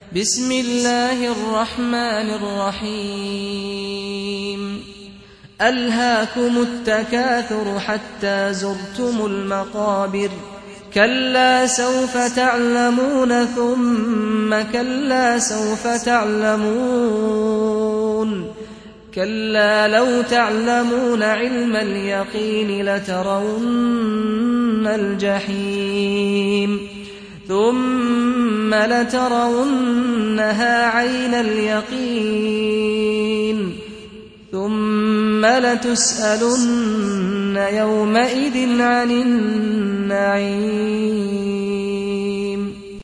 بسم الله الرحمن الرحيم ألهاكم التكاثر حتى زرتم المقابر كلا سوف تعلمون ثم كلا سوف تعلمون كلا لو تعلمون علم اليقين لترون الجحيم ثم لترونها عين اليقين ثم لتسألن يومئذ عن النعيم